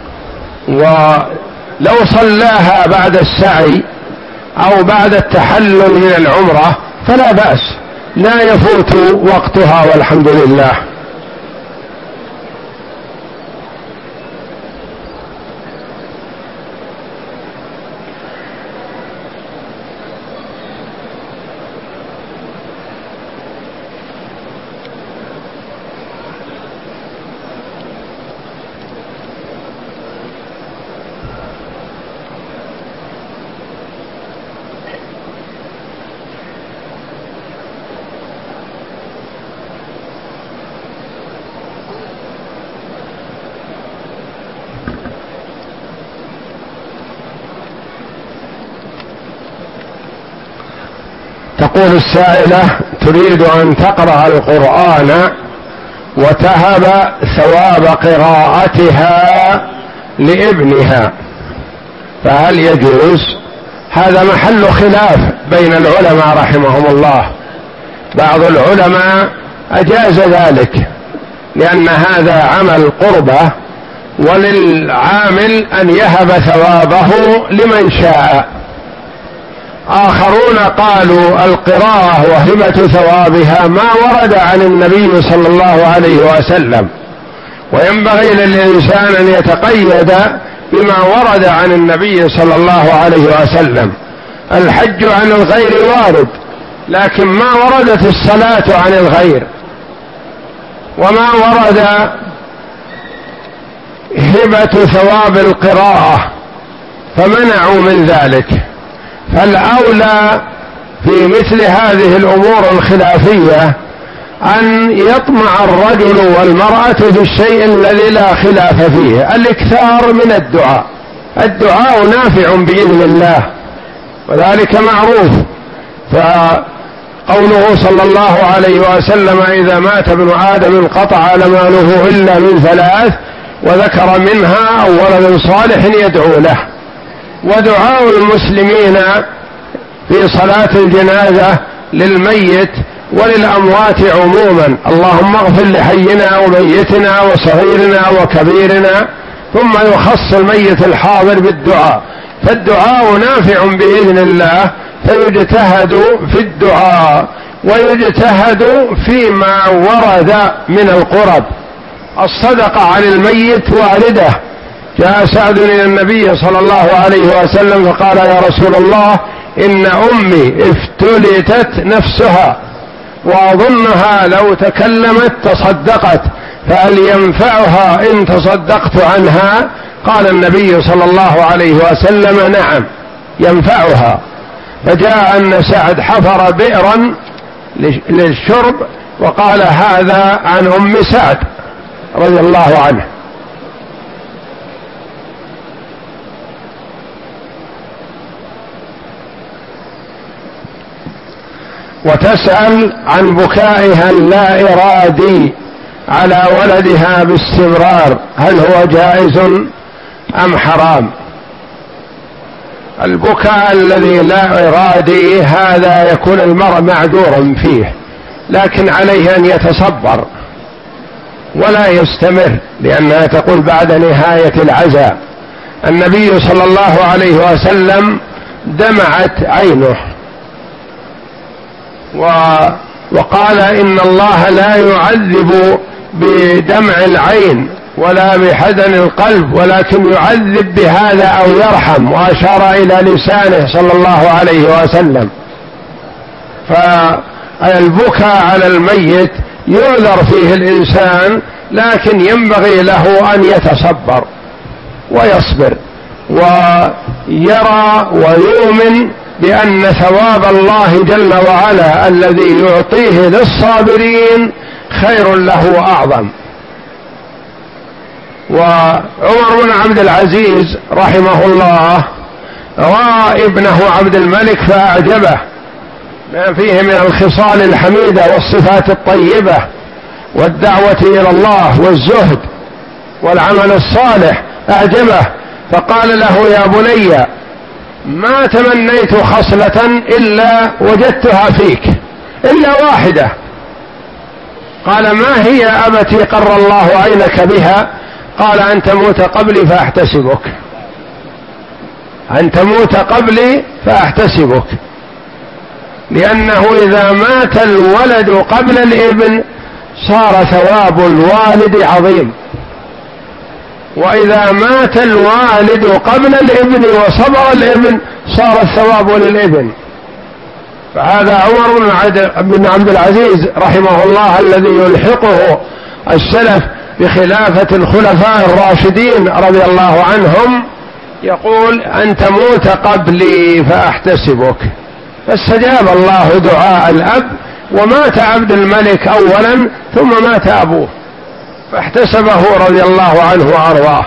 S1: ولو صلاها بعد السعي أو بعد التحلل من العمرة فلا بأس، لا يفوت وقتها والحمد لله. تقول السائلة: تريد أن تقرأ القرآن وتهب ثواب قراءتها لابنها، فهل يجوز؟ هذا محل خلاف بين العلماء رحمهم الله، بعض العلماء أجاز ذلك لأن هذا عمل قربة، وللعامل أن يهب ثوابه لمن شاء. آخرون قالوا القراءة وهبة ثوابها ما ورد عن النبي صلى الله عليه وسلم، وينبغي للإنسان أن يتقيد بما ورد عن النبي صلى الله عليه وسلم. الحج عن الغير وارد، لكن ما وردت الصلاة عن الغير، وما ورد هبة ثواب القراءة فمنعوا من ذلك. فالأولى في مثل هذه الأمور الخلافية أن يطمع الرجل والمرأة في الشيء الذي لا خلاف فيه، الإكثار من الدعاء، الدعاء نافع بإذن الله وذلك معروف. فقوله صلى الله عليه وسلم: إذا مات ابن آدم انقطع عمله إلا من ثلاث، وذكر منها أو ولد صالح يدعو له. ودعاء المسلمين في صلاة الجنازة للميت وللأموات عموما: اللهم اغفر لحينا وميتنا وصغيرنا وكبيرنا، ثم يخص الميت الحاضر بالدعاء. فالدعاء نافع بإذن الله، فيجتهد في الدعاء ويجتهد فيما ورد من القرب. الصدقة عن الميت واردة، جاء سعد إلى النبي صلى الله عليه وسلم فقال: يا رسول الله، إن أمي افتلتت نفسها وأظنها لو تكلمت تصدقت، فهل ينفعها إن تصدقت عنها؟ قال النبي صلى الله عليه وسلم: نعم ينفعها. فجاء أن سعد حفر بئرا للشرب وقال: هذا عن أم سعد رضي الله عنه. وتسأل عن بكائها اللا إرادي على ولدها باستمرار، هل هو جائز أم حرام؟ البكاء الذي لا إرادي هذا يكون المرء معذور فيه، لكن عليه أن يتصبر ولا يستمر، لأنها تقول بعد نهاية العزاء. النبي صلى الله عليه وسلم دمعت عينه وقال إن الله لا يعذب بدمع العين ولا بحزن القلب، ولكن يعذب بهذا أو يرحم، وأشار إلى لسانه صلى الله عليه وسلم. فالبكاء على الميت يعذر فيه الإنسان، لكن ينبغي له أن يتصبر ويصبر ويرى ويؤمن بأن ثواب الله جل وعلا الذي يعطيه للصابرين خير له وأعظم. وعمر بن عبد العزيز رحمه الله رأى ابنه عبد الملك فأعجبه ما فيه من الخصال الحميدة والصفات الطيبة والدعوة إلى الله والزهد والعمل الصالح، أعجبه فقال له يا بني ما تمنيت خصلة إلا وجدتها فيك إلا واحدة. قال ما هي أبتي قر الله عينك بها؟ قال أن تموت قبلي فأحتسبك، أن تموت قبلي فأحتسبك، لأنه إذا مات الولد قبل الابن صار ثواب الوالد عظيم، وإذا مات الوالد قبل الابن وصبر الابن صار الثواب للابن. فهذا عمر بن عبد العزيز رحمه الله الذي يلحقه السلف بخلافة الخلفاء الراشدين رضي الله عنهم يقول أن تموت قبلي فأحتسبك، فاستجاب الله دعاء الأب، ومات عبد الملك أولا ثم مات أبوه فاحتسبه رضي الله عنه وأرضاه.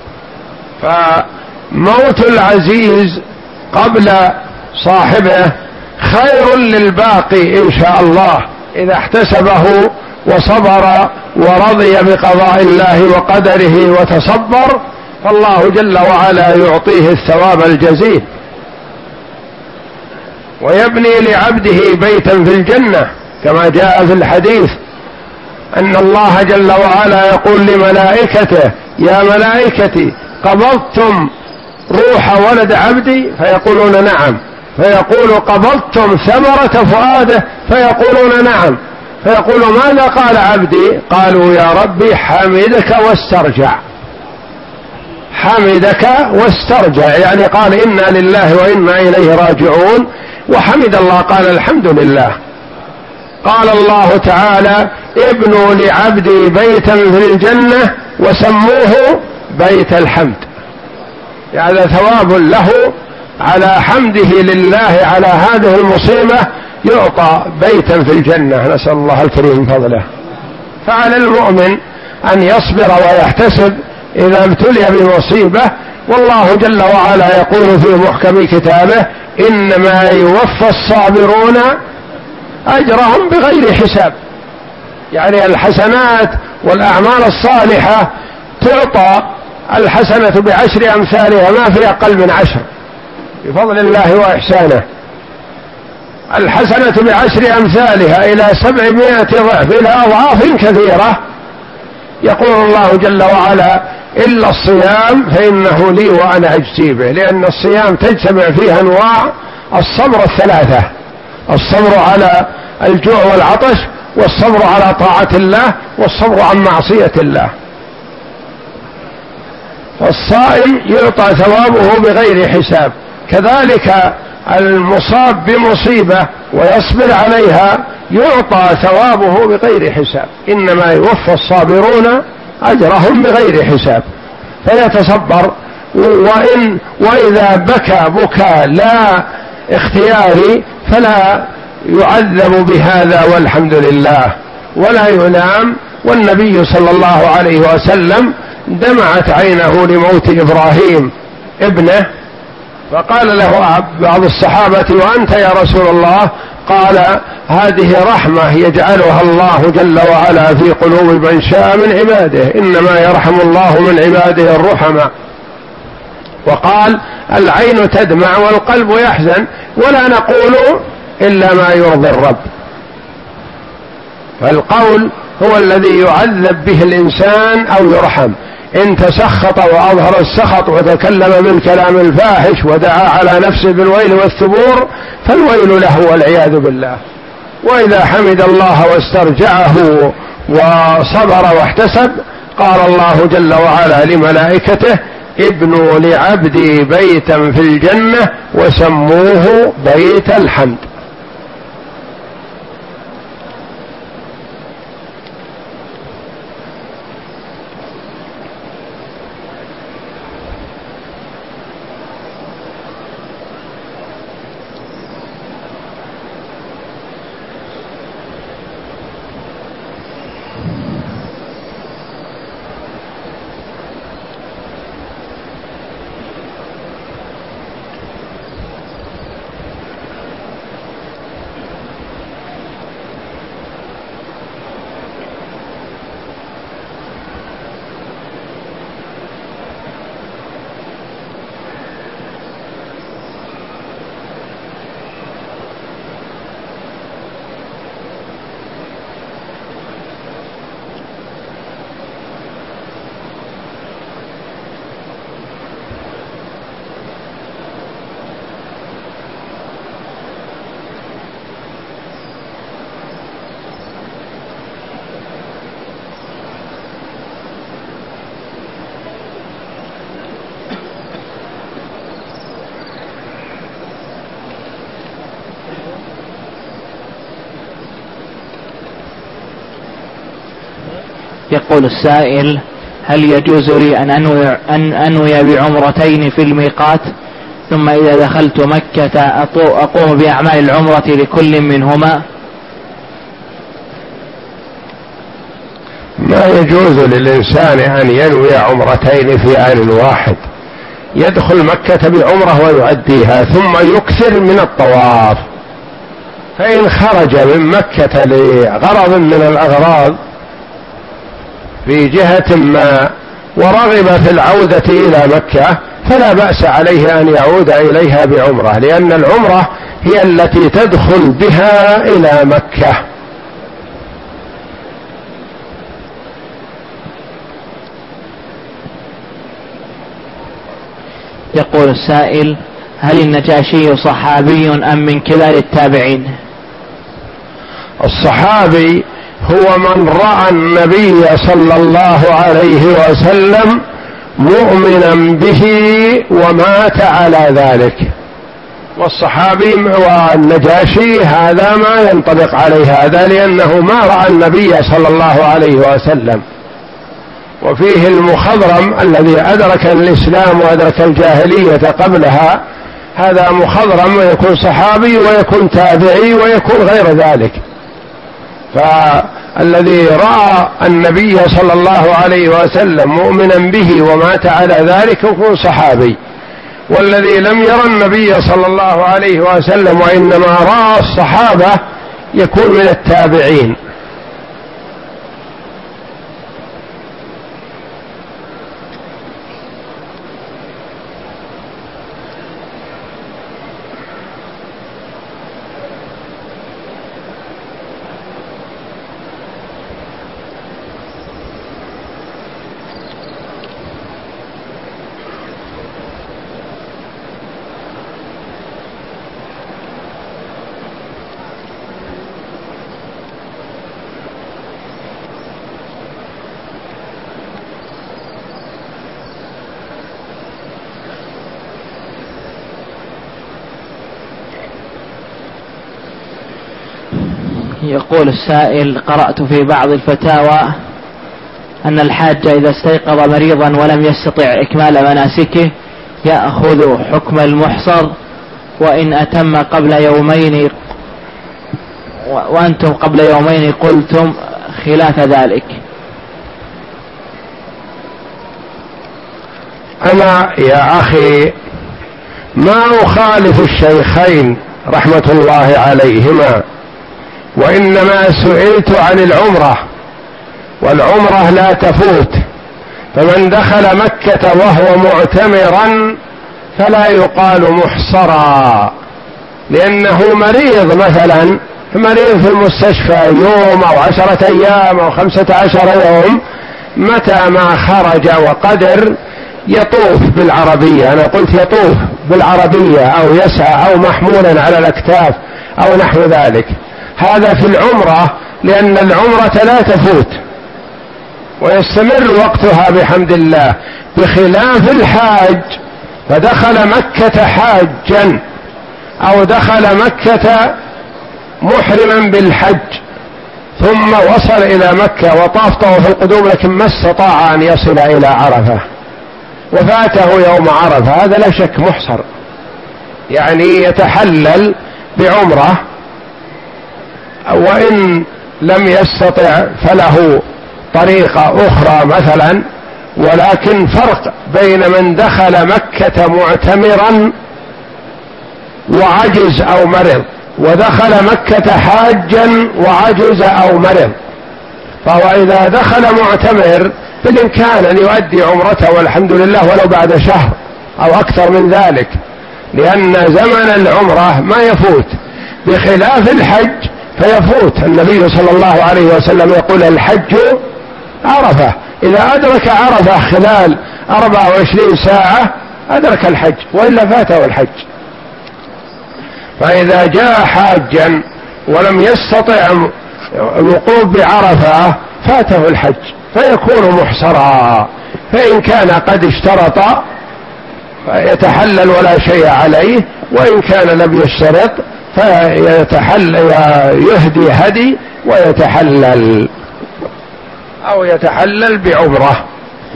S1: فموت العزيز قبل صاحبه خير للباقي إن شاء الله إذا احتسبه وصبر ورضي بقضاء الله وقدره وتصبر، فالله جل وعلا يعطيه الثواب الجزيل. ويبني لعبده بيتا في الجنة كما جاء في الحديث أن الله جل وعلا يقول لملائكته يا ملائكتي قبضتم روح ولد عبدي؟ فيقولون نعم. فيقول قبضتم ثمرة فؤاده؟ فيقولون نعم. فيقول ماذا قال عبدي؟ قالوا يا ربي حمدك واسترجع، حمدك واسترجع، يعني قال إنا لله وإنا إليه راجعون، وحمد الله قال الحمد لله. قال الله تعالى ابنوا لعبدي بيتا في الجنة وسموه بيت الحمد، يعني ثواب له على حمده لله على هذه المصيبة يعطى بيتا في الجنة، نسأل الله الكريم فضله. فعلى المؤمن أن يصبر ويحتسب إذا ابتلي بمصيبة، والله جل وعلا يقول في محكم كتابه إنما يوفى الصابرون أجرهم بغير حساب، يعني الحسنات والأعمال الصالحة تعطى الحسنة بعشر أمثالها ما في أقل من عشر بفضل الله وإحسانه. الحسنة بعشر أمثالها إلى سبعمائة ضعف إلى أضعاف كثيرة. يقول الله جل وعلا إلا الصيام فإنه لي وأنا أجزي به، لأن الصيام تجتمع فيه أنواع الصبر الثلاثة: الصبر على الجوع والعطش، والصبر على طاعة الله، والصبر عن معصية الله. فالصائم يعطى ثوابه بغير حساب، كذلك المصاب بمصيبة ويصبر عليها يعطى ثوابه بغير حساب. إنما يوفى الصابرون أجرهم بغير حساب، فيتصبر. وإن وإذا بكى بكى لا اختياري فلا يعذب بهذا والحمد لله، ولا يلام. والنبي صلى الله عليه وسلم دمعت عينه لموت إبراهيم ابنه، فقال له بعض الصحابة وأنت يا رسول الله؟ قال هذه رحمة يجعلها الله جل وعلا في قلوب من شاء من عباده، إنما يرحم الله من عباده الرحماء. وقال العين تدمع والقلب يحزن ولا نقول إلا ما يرضي الرب. فالقول هو الذي يعذب به الإنسان أو يرحم. إن تسخط وأظهر السخط وتكلم من كلام الفاحش ودعا على نفسه بالويل والثبور فالويل له والعياذ بالله. وإذا حمد الله واسترجعه وصبر واحتسب قال الله جل وعلا لملائكته ابنوا لعبدي بيتا في الجنة وسموه بيت الحمد.
S2: يقول السائل: هل يجوز لي أن أنوي, أن أنوي بعمرتين في الميقات ثم إذا دخلت مكة أقوم بأعمال العمرة لكل منهما؟
S1: ما يجوز للإنسان أن ينوي عمرتين في آن واحد. يدخل مكة بعمرة ويؤديها ثم يكثر من الطواف. فإن خرج من مكة لغرض من الأغراض في جهة ما ورغب في العودة إلى مكة فلا بأس عليه أن يعود إليها بعمرة، لأن العمرة هي التي تدخل بها إلى مكة.
S2: يقول السائل: هل النجاشي صحابي أم من كبار التابعين؟
S1: الصحابي هو من رأى النبي صلى الله عليه وسلم مؤمنا به ومات على ذلك. والصحابي والنجاشي هذا ما ينطبق عليه هذا، لأنه ما رأى النبي صلى الله عليه وسلم. وفيه المخضرم الذي أدرك الإسلام وأدرك الجاهلية قبلها، هذا مخضرم ويكون صحابي ويكون تابعي ويكون غير ذلك. فالذي رأى النبي صلى الله عليه وسلم مؤمنا به ومات على ذلك يكون صحابي، والذي لم يرى النبي صلى الله عليه وسلم وإنما رأى الصحابة يكون من التابعين.
S2: يقول السائل: قرأت في بعض الفتاوى أن الحاج إذا استيقظ مريضا ولم يستطع إكمال مناسكه يأخذ حكم المحصر، وإن أتم قبل يومين وأنتم قبل يومين قلتم خلاف ذلك.
S1: أنا يا أخي ما أخالف الشيخين رحمة الله عليهما، وإنما سئلت عن العمرة، والعمرة لا تفوت، فمن دخل مكة وهو معتمرا فلا يقال محصرا، لأنه مريض مثلا، مريض في المستشفى يوم أو عشرة أيام أو خمسة عشر يوم، متى ما خرج وقدر يطوف بالعربية، أنا قلت يطوف بالعربية أو يسعى أو محمولا على الأكتاف أو نحو ذلك. هذا في العمرة، لأن العمرة لا تفوت ويستمر وقتها بحمد الله، بخلاف الحاج فدخل مكة حاجا أو دخل مكة محرما بالحج ثم وصل إلى مكة وطاف طواف القدوم لكن ما استطاع أن يصل إلى عرفة وفاته يوم عرفة، هذا لا شك محصر، يعني يتحلل بعمرة، وإن لم يستطع فله طريقة أخرى مثلا. ولكن فرق بين من دخل مكة معتمرا وعجز أو مرض، ودخل مكة حاجا وعجز أو مرض. فهو إذا دخل معتمر بالإمكان أن يؤدي عمرته والحمد لله ولو بعد شهر أو أكثر من ذلك، لأن زمن العمرة ما يفوت، بخلاف الحج فيفوت. النبي صلى الله عليه وسلم يقول الحج عرفة، إذا أدرك عرفة خلال أربع وعشرين ساعة أدرك الحج، وإلا فاته الحج. فإذا جاء حاجا ولم يستطع الوقوف بعرفة فاته الحج فيكون محصرا. فإن كان قد اشترط فيتحلل ولا شيء عليه، وإن كان لم يشترط فيتحلل يهدي هدي ويتحلل أو يتحلل بعمرة.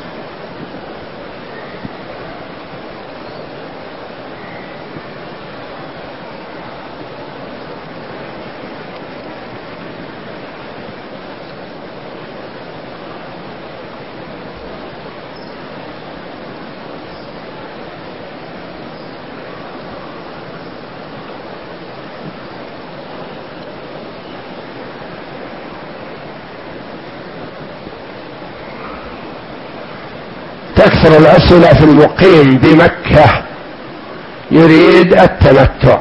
S1: تكثر الأسئلة في المقيم بمكة يريد التمتع.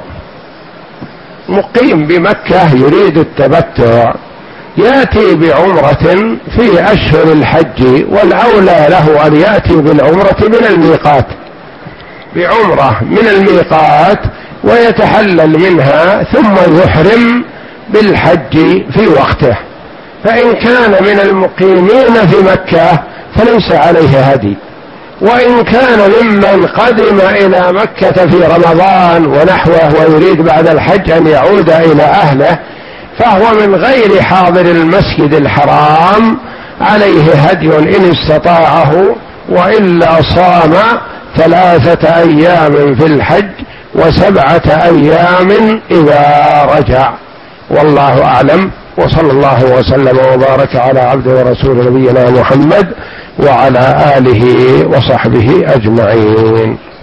S1: مقيم بمكة يريد التمتع يأتي بعمرة في أشهر الحج، والأولى له أن يأتي بالعمرة من الميقات، بعمرة من الميقات ويتحلل منها ثم يحرم بالحج في وقته. فإن كان من المقيمين في مكة فليس عليه هدي، وإن كان ممن قدم إلى مكة في رمضان ونحوه ويريد بعد الحج أن يعود إلى أهله فهو من غير حاضر المسجد الحرام، عليه هدي إن استطاعه، وإلا صام ثلاثة أيام في الحج وسبعة أيام إذا رجع. والله أعلم، وصلى الله وسلم وبارك على عبده ورسول نبينا محمد وعلى آله وصحبه أجمعين.